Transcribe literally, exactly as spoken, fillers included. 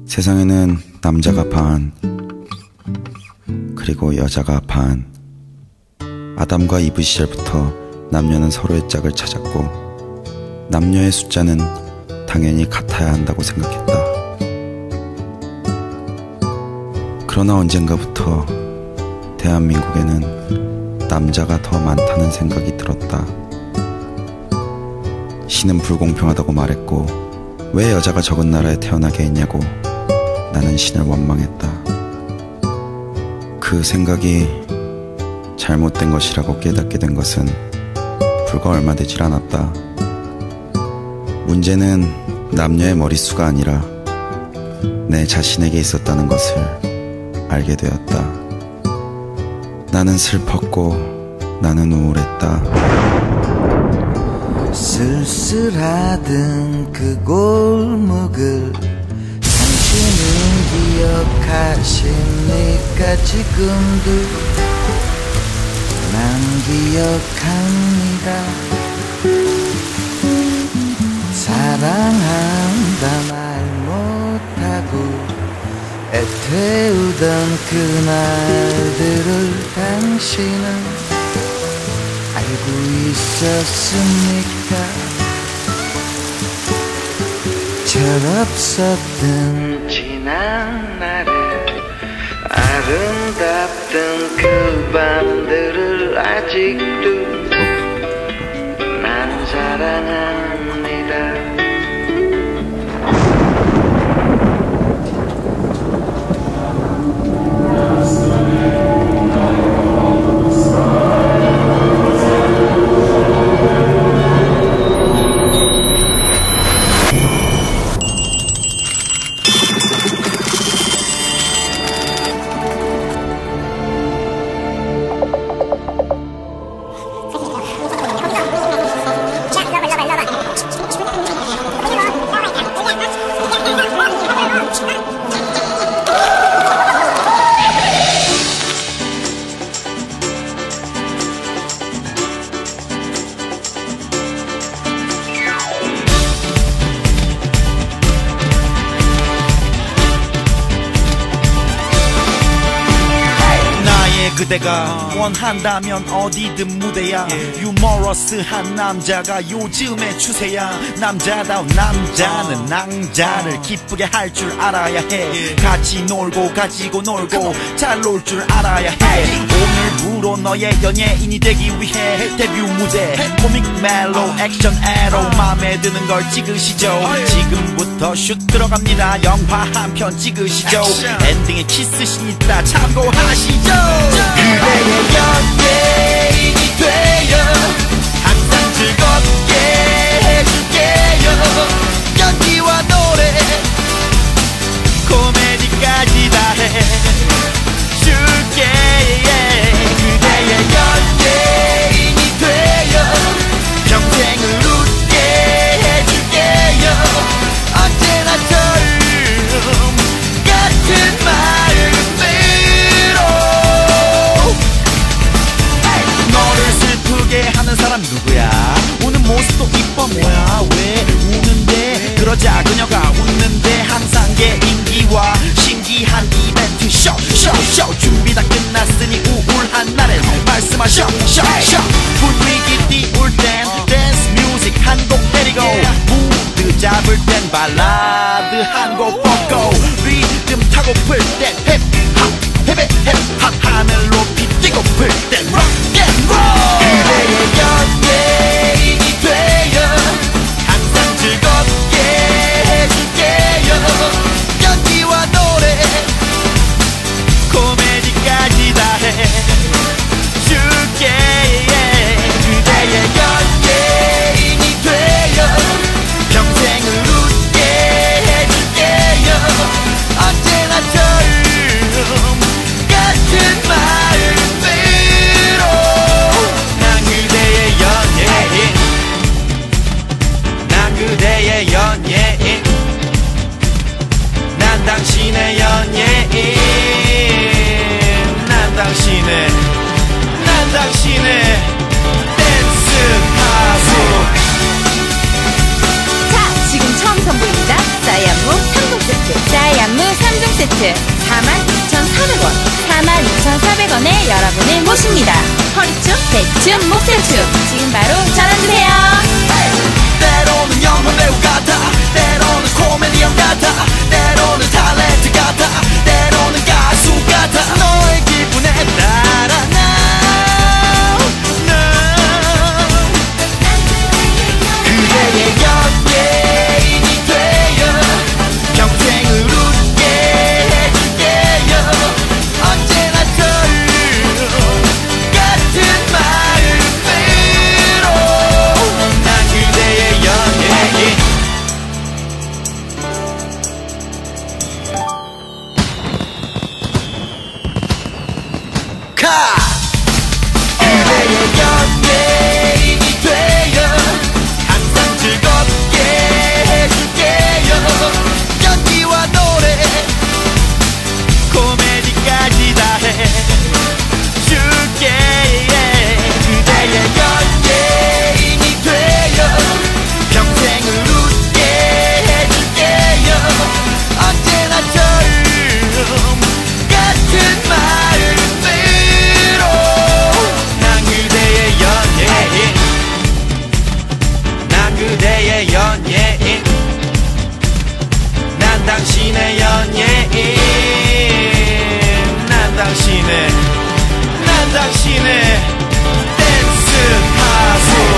세상에는 남자가 반, 그리고 여자가 반. 아담과 이브 시절부터 남녀는 서로의 짝을 찾았고 남녀의 숫자는 당연히 같아야 한다고 생각했다. 그러나 언젠가부터 대한민국에는 남자가 더 많다는 생각이 들었다. 신은 불공평하다고 말했고 왜 여자가 적은 나라에 태어나게 했냐고 나는 신을 원망했다. 그 생각이 잘못된 것이라고 깨닫게 된 것은 불과 얼마 되질 않았다. 문제는 남녀의 머릿수가 아니라 내 자신에게 있었다는 것을 알게 되었다. 나는 슬펐고 나는 우울했다. 쓸쓸하던 그 골목을 당신은 기억하십니까? 지금도 난 기억합니다. 사랑한다 말 못하고 애태우던 그날들을 당신은 알고 있었습니까? 철없었던 지난 날에 아름답던 그 밤들을 아직도 난 사랑합니다. 그대가 원한다면 어디든 무대야. 유머러스한 남자가 요즘의 추세야. 남자다운 남자는 낭자를 기쁘게 할 줄 알아야 해. 같이 놀고 가지고 놀고 잘 놀 줄 알아야 해. 오늘부로 너의 연예인이 되기 위해 데뷔 무대 코믹 멜로 액션 에로 맘에 드는 걸 찍으시죠. 지금부터 슛 들어갑니다. 영화 한 편 찍으시죠. 엔딩에 키스신 있다 참고하시죠. 그대의 연예인이 되어 항상 즐겁게 해줄게요. 연기와 노래 코미디까지 다 해줄게. 그대의 연예인이 되어 평생을 웃게 해줄게요. 언제나 처음 같은 마음으로 하는 사람 누구야? 우는 모습도 이뻐 뭐야? 왜 우는데? 그러자 그녀가 웃는데 항상 개인기와 신기한 이벤트 쇼쇼쇼 준비 다 끝났으니 우울한 날엔 말씀하셔 쇼쇼 분위기 띄울 땐 댄스 뮤직 한 곡 때리고 무드 잡을 땐 발라드 한 곡 뻗고 리듬 타고 풀 땐 힙합 힙합 힙합 하늘 높이 뛰고 풀 땐 록앤롤. 그대의 연예인이 되어 항상 즐겁게 해줄게요. 연기와 노래 코미디까지 다 해줄게. 그대의 연예인이 되어 평생을 웃게 해줄게요. 언제나 처음 같은 마음으로 난 그대의 연예인. 난 그대의 연예인. 난 당신의 연예인. 난 당신의 난 당신의 댄스 가수. 자, 지금 처음 선보입니다. 사이안무 삼 종 세트 사이안무 세트 사만 이천사백 원. 사만 이천사백 원에 여러분을 모십니다. 허리춤, 배춤, 목춤 지금 바로 전화주세요. 때로는 영화 배우 같아, 때로는 코미디언 같아, 때로는 탤런트 같아, 때로는 가수 같아. 너의 기분에 따라 now, now 그대의 연예인이 되어 평생을 웃게 해줄게요. 언제나 절 같은 마음으로 난 그대의 연예인. 카! 그대의 연예인이 되어 항상 즐겁게 해줄게요. 연기와 노래 코미디까지 다 해줄게. 그대의 연예인이 되어 평생을 웃게 해줄게요. 언제나 처음 같은 마음으로 난 그대의 연예인. 난 그대의 연예인. 난 당신의 연예인. 난 당신의 난 당신의 댄스 가수.